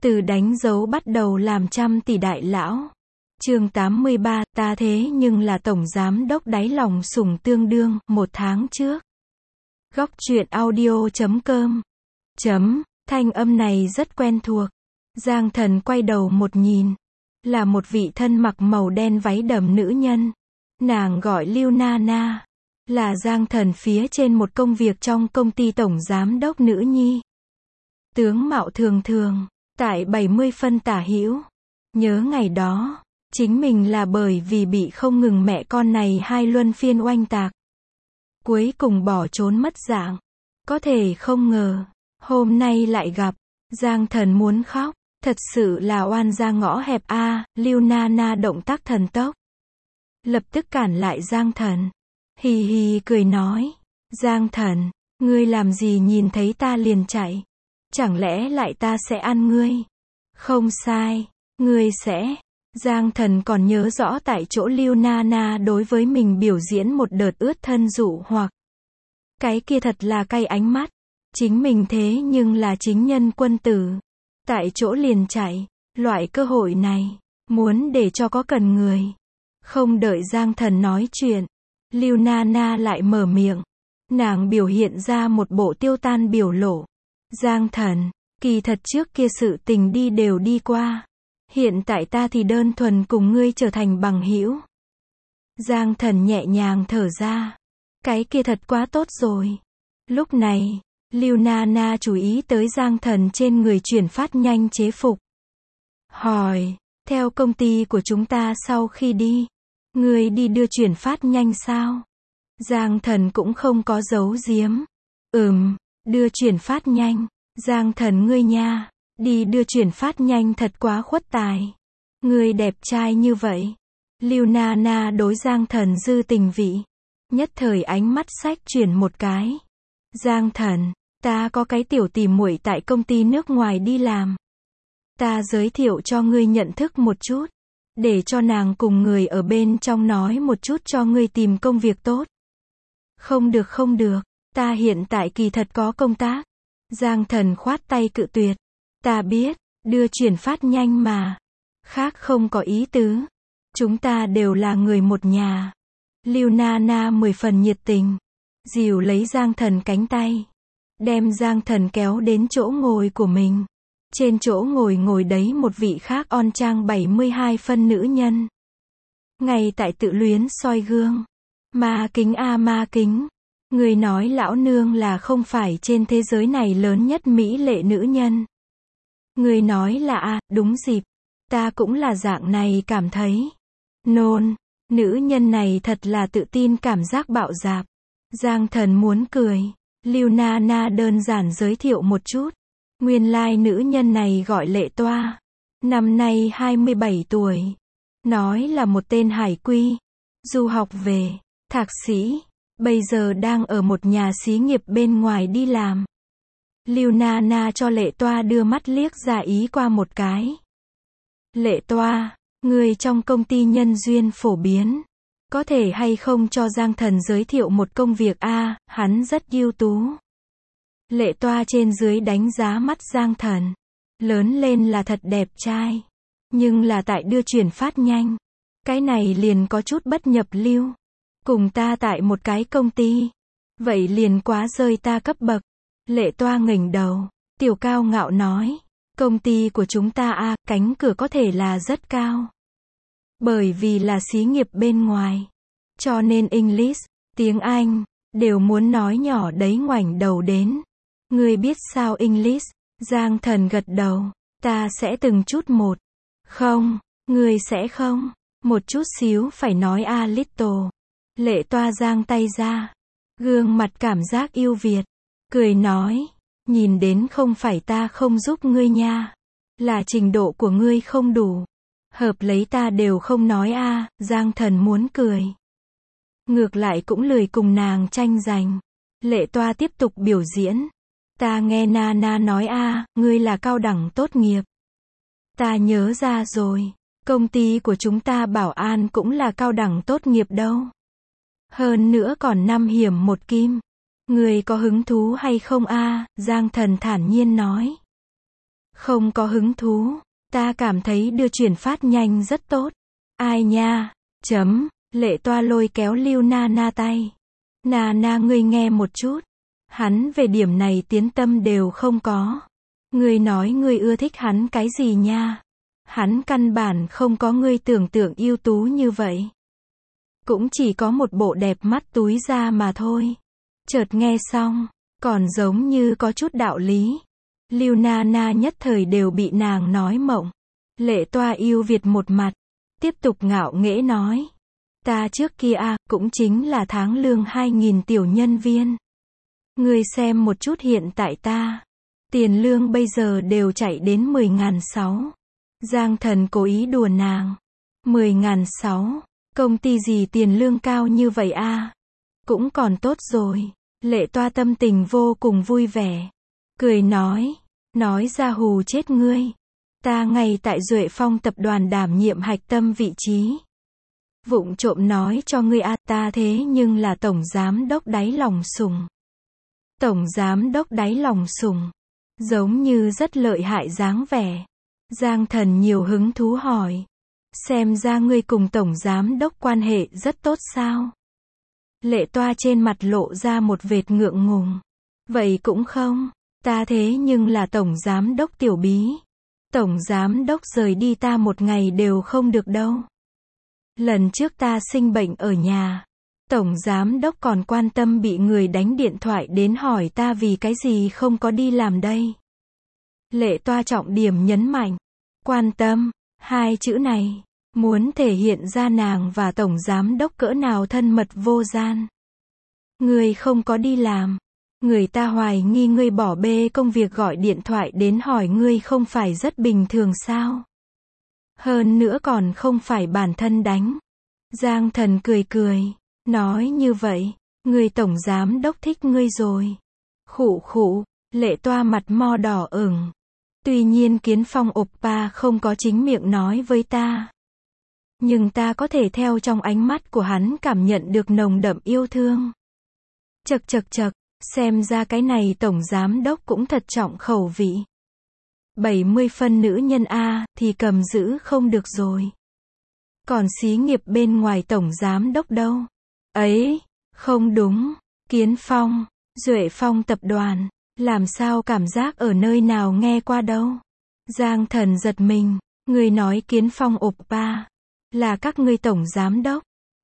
Từ đánh dấu bắt đầu làm trăm tỷ đại lão. Chương 83, ta thế nhưng là tổng giám đốc đáy lòng sủng tương đương, 1 tháng trước. Góc truyện audio.com. Thanh âm này rất quen thuộc. Giang Thần quay đầu một nhìn. Là một vị thân mặc màu đen váy đầm nữ nhân. Nàng gọi Lưu Nana. Là Giang Thần phía trên một công việc trong công ty tổng giám đốc nữ nhi. Tướng mạo thường thường. Tại 70 phân tả hữu. Nhớ ngày đó, chính mình là bởi vì bị không ngừng mẹ con này hai luân phiên oanh tạc. Cuối cùng bỏ trốn mất dạng. Có thể không ngờ, hôm nay lại gặp. Giang Thần muốn khóc. Thật sự là oan ra ngõ hẹp a. Lưu Nana động tác thần tốc. Lập tức cản lại Giang Thần. Hì hì cười nói. Giang Thần, ngươi làm gì nhìn thấy ta liền chạy? Chẳng lẽ lại ta sẽ ăn ngươi? Không sai, ngươi sẽ. Giang Thần còn nhớ rõ tại chỗ Lưu Nana đối với mình biểu diễn một đợt ướt thân dụ hoặc. Cái kia thật là cay ánh mắt. Chính mình thế nhưng là chính nhân quân tử. Tại chỗ liền chạy. Loại cơ hội này, muốn để cho có cần người. Không đợi Giang Thần nói chuyện. Lưu Nana lại mở miệng. Nàng biểu hiện ra một bộ tiêu tan biểu lộ. Giang Thần, kỳ thật trước kia sự tình đều đi qua. Hiện tại ta thì đơn thuần cùng ngươi trở thành bằng hữu. Giang Thần nhẹ nhàng thở ra. Cái kia thật quá tốt rồi. Lúc này, Lưu Nana chú ý tới Giang Thần trên người chuyển phát nhanh chế phục. Hỏi, theo công ty của chúng ta sau khi đi, ngươi đi đưa chuyển phát nhanh sao? Giang Thần cũng không có giấu giếm. Đưa chuyển phát nhanh. Giang Thần ngươi nha, đi đưa chuyển phát nhanh thật quá khuất tài. Ngươi đẹp trai như vậy. Lưu Nana đối Giang Thần dư tình vị. Nhất thời ánh mắt sách chuyển một cái. Giang Thần, ta có cái tiểu tỉ muội tại công ty nước ngoài đi làm. Ta giới thiệu cho ngươi nhận thức một chút. Để cho nàng cùng người ở bên trong nói một chút cho ngươi tìm công việc tốt. Không được, ta hiện tại kỳ thật có công tác. Giang Thần khoát tay cự tuyệt. Ta biết, đưa chuyển phát nhanh mà. Khác không có ý tứ. Chúng ta đều là người một nhà. Lưu Nana 10 phần nhiệt tình. Dìu lấy Giang Thần cánh tay. Đem Giang Thần kéo đến chỗ ngồi của mình. Trên chỗ ngồi đấy một vị khác on trang 72 phân nữ nhân. Ngay tại tự luyến soi gương. Ma kính a ma kính. Người nói lão nương là không phải trên thế giới này lớn nhất mỹ lệ nữ nhân. Người nói là đúng dịp. Ta cũng là dạng này cảm thấy. Nôn, nữ nhân này thật là tự tin cảm giác bạo dạp. Giang Thần muốn cười. Lưu Nana đơn giản giới thiệu một chút. Nguyên lai nữ nhân này gọi Lệ Toa. Năm nay 27 tuổi. Nói là một tên hải quy. Du học về, thạc sĩ. Bây giờ đang ở một nhà xí nghiệp bên ngoài đi làm. Lưu Nana cho Lệ Toa đưa mắt liếc ra ý qua một cái. Lệ Toa, người trong công ty nhân duyên phổ biến. Có thể hay không cho Giang Thần giới thiệu một công việc hắn rất ưu tú. Lệ Toa trên dưới đánh giá mắt Giang Thần. Lớn lên là thật đẹp trai. Nhưng là tại đưa chuyển phát nhanh. Cái này liền có chút bất nhập lưu. Cùng ta tại một cái công ty. Vậy liền quá rơi ta cấp bậc. Lệ Toa ngẩng đầu. Tiểu cao ngạo nói. Công ty của chúng ta cánh cửa có thể là rất cao. Bởi vì là xí nghiệp bên ngoài. Cho nên English, tiếng Anh, đều muốn nói nhỏ đấy ngoảnh đầu đến. Ngươi biết sao English? Giang Thần gật đầu. Ta sẽ từng chút một. Không, ngươi sẽ không. Một chút xíu phải nói a little. Lệ Toa giang tay ra. Gương mặt cảm giác yêu Việt. Cười nói. Nhìn đến không phải ta không giúp ngươi nha. Là trình độ của ngươi không đủ. Hợp lấy ta đều không nói Giang Thần muốn cười. Ngược lại cũng lười cùng nàng tranh giành. Lệ Toa tiếp tục biểu diễn. Ta nghe Nana nói ngươi là cao đẳng tốt nghiệp. Ta nhớ ra rồi. Công ty của chúng ta bảo an cũng là cao đẳng tốt nghiệp đâu. Hơn nữa còn 5 hiểm 1 kim. Người có hứng thú hay không Giang Thần thản nhiên nói. Không có hứng thú. Ta cảm thấy đưa chuyển phát nhanh rất tốt. Ai nha? Lệ Toa lôi kéo Lưu Na Na tay. Na Na ngươi nghe một chút. Hắn về điểm này tiến tâm đều không có. Ngươi nói ngươi ưa thích hắn cái gì nha? Hắn căn bản không có ngươi tưởng tượng ưu tú như vậy. Cũng chỉ có một bộ đẹp mắt túi da mà thôi. Chợt nghe xong, còn giống như có chút đạo lý. Lưu Na Na nhất thời đều bị nàng nói mộng. Lệ Toa yêu Việt một mặt, tiếp tục ngạo nghễ nói. Ta trước kia cũng chính là tháng lương 2.000 tiểu nhân viên. Ngươi xem một chút hiện tại ta. Tiền lương bây giờ đều chạy đến 10.600. Giang Thần cố ý đùa nàng. 10.600, công ty gì tiền lương cao như vậy Cũng còn tốt rồi. Lệ Toa tâm tình vô cùng vui vẻ. Cười nói ra hù chết ngươi. Ta ngay tại Duệ Phong tập đoàn đảm nhiệm hạch tâm vị trí. Vụng trộm nói cho ngươi ta thế nhưng là tổng giám đốc đáy lòng sùng. Tổng giám đốc đáy lòng sùng. Giống như rất lợi hại dáng vẻ. Giang Thần nhiều hứng thú hỏi. Xem ra ngươi cùng tổng giám đốc quan hệ rất tốt sao? Lệ Toa trên mặt lộ ra một vệt ngượng ngùng. Vậy cũng không. Ta thế nhưng là tổng giám đốc tiểu bí. Tổng giám đốc rời đi ta một ngày đều không được đâu. Lần trước ta sinh bệnh ở nhà. Tổng giám đốc còn quan tâm bị người đánh điện thoại đến hỏi ta vì cái gì không có đi làm đây. Lệ Toa trọng điểm nhấn mạnh. Quan tâm, hai chữ này, muốn thể hiện ra nàng và tổng giám đốc cỡ nào thân mật vô gian. Ngươi không có đi làm. Người ta hoài nghi ngươi bỏ bê công việc gọi điện thoại đến hỏi ngươi không phải rất bình thường sao? Hơn nữa còn không phải bản thân đánh. Giang Thần cười, nói như vậy, người tổng giám đốc thích ngươi rồi. Khụ, Lệ Toa mặt mo đỏ ửng. Tuy nhiên Kiến Phong oppa không có chính miệng nói với ta. Nhưng ta có thể theo trong ánh mắt của hắn cảm nhận được nồng đậm yêu thương. Chậc, xem ra cái này tổng giám đốc cũng thật trọng khẩu vị. 70 phân nữ nhân thì cầm giữ không được rồi. Còn xí nghiệp bên ngoài tổng giám đốc đâu? Ấy, không đúng. Kiến Phong, Duệ Phong tập đoàn, làm sao cảm giác ở nơi nào nghe qua đâu? Giang Thần giật mình, người nói Kiến Phong oppa, là các ngươi tổng giám đốc.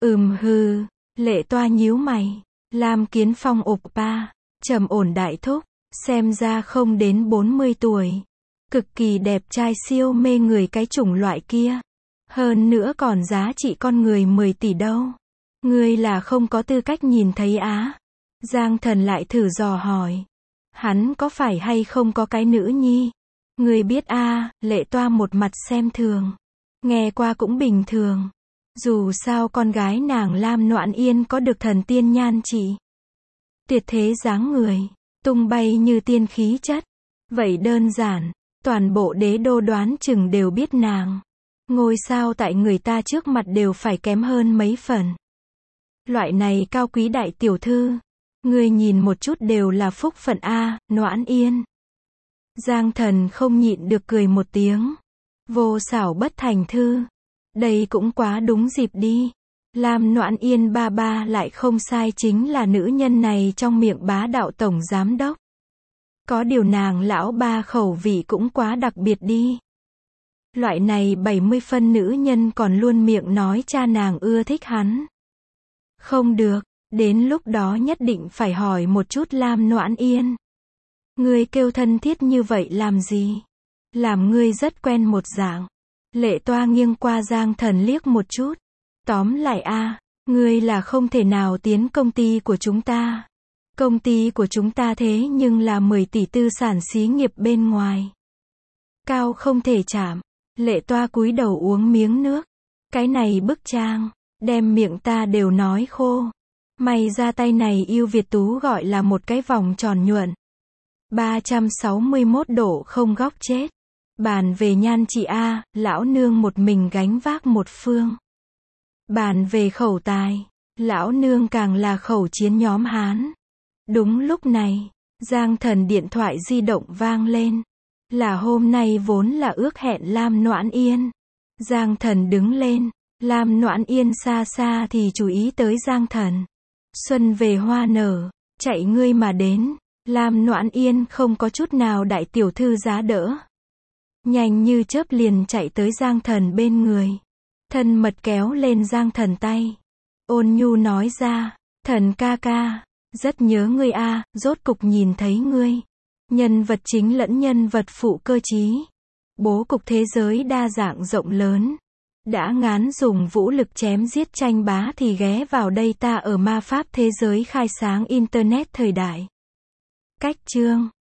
Hừ, Lệ Toa nhíu mày, làm Kiến Phong oppa, trầm ổn đại thúc, xem ra không đến 40 tuổi. Cực kỳ đẹp trai siêu mê người cái chủng loại kia. Hơn nữa còn giá trị con người 10 tỷ đâu. Ngươi là không có tư cách nhìn thấy Giang Thần lại thử dò hỏi. Hắn có phải hay không có cái nữ nhi? Ngươi biết Lệ Toa một mặt xem thường. Nghe qua cũng bình thường. Dù sao con gái nàng Lam Noãn Yên có được thần tiên nhan trị. Tuyệt thế dáng người, tung bay như tiên khí chất. Vậy đơn giản, toàn bộ đế đô đoán chừng đều biết nàng. Ngôi sao tại người ta trước mặt đều phải kém hơn mấy phần. Loại này cao quý đại tiểu thư, ngươi nhìn một chút đều là phúc phận Noãn Yên. Giang Thần không nhịn được cười một tiếng. Vô xảo bất thành thư. Đây cũng quá đúng dịp đi. Lam Noãn Yên ba lại không sai, chính là nữ nhân này trong miệng bá đạo tổng giám đốc. Có điều nàng lão ba khẩu vị cũng quá đặc biệt đi. Loại này 70 phân nữ nhân còn luôn miệng nói cha nàng ưa thích hắn. Không được, đến lúc đó nhất định phải hỏi một chút Lam Noãn Yên. Ngươi kêu thân thiết như vậy làm gì? Làm ngươi rất quen một dạng. Lệ Toa nghiêng qua Giang Thần liếc một chút. Tóm lại ngươi là không thể nào tiến công ty của chúng ta. Công ty của chúng ta thế nhưng là 10 tỷ tư sản xí nghiệp bên ngoài. Cao không thể chạm. Lệ Toa cúi đầu uống miếng nước. Cái này bức trang, đem miệng ta đều nói khô. May ra tay này yêu Việt tú gọi là một cái vòng tròn nhuận. 361 độ không góc chết. Bàn về nhan trị lão nương một mình gánh vác một phương. Bàn về khẩu tài, lão nương càng là khẩu chiến nhóm Hán. Đúng lúc này, Giang Thần điện thoại di động vang lên. Là hôm nay vốn là ước hẹn Lam Noãn Yên. Giang Thần đứng lên. Lam Noãn Yên xa xa thì chú ý tới Giang Thần. Xuân về hoa nở. Chạy ngươi mà đến. Lam Noãn Yên không có chút nào đại tiểu thư giá đỡ. Nhanh như chớp liền chạy tới Giang Thần bên người. Thân mật kéo lên Giang Thần tay. Ôn nhu nói ra. Thần ca ca. Rất nhớ ngươi a, rốt cục nhìn thấy ngươi. Nhân vật chính lẫn nhân vật phụ cơ trí. Bố cục thế giới đa dạng rộng lớn. Đã ngán dùng vũ lực chém giết tranh bá thì ghé vào đây ta ở ma pháp thế giới khai sáng Internet thời đại. Cách chương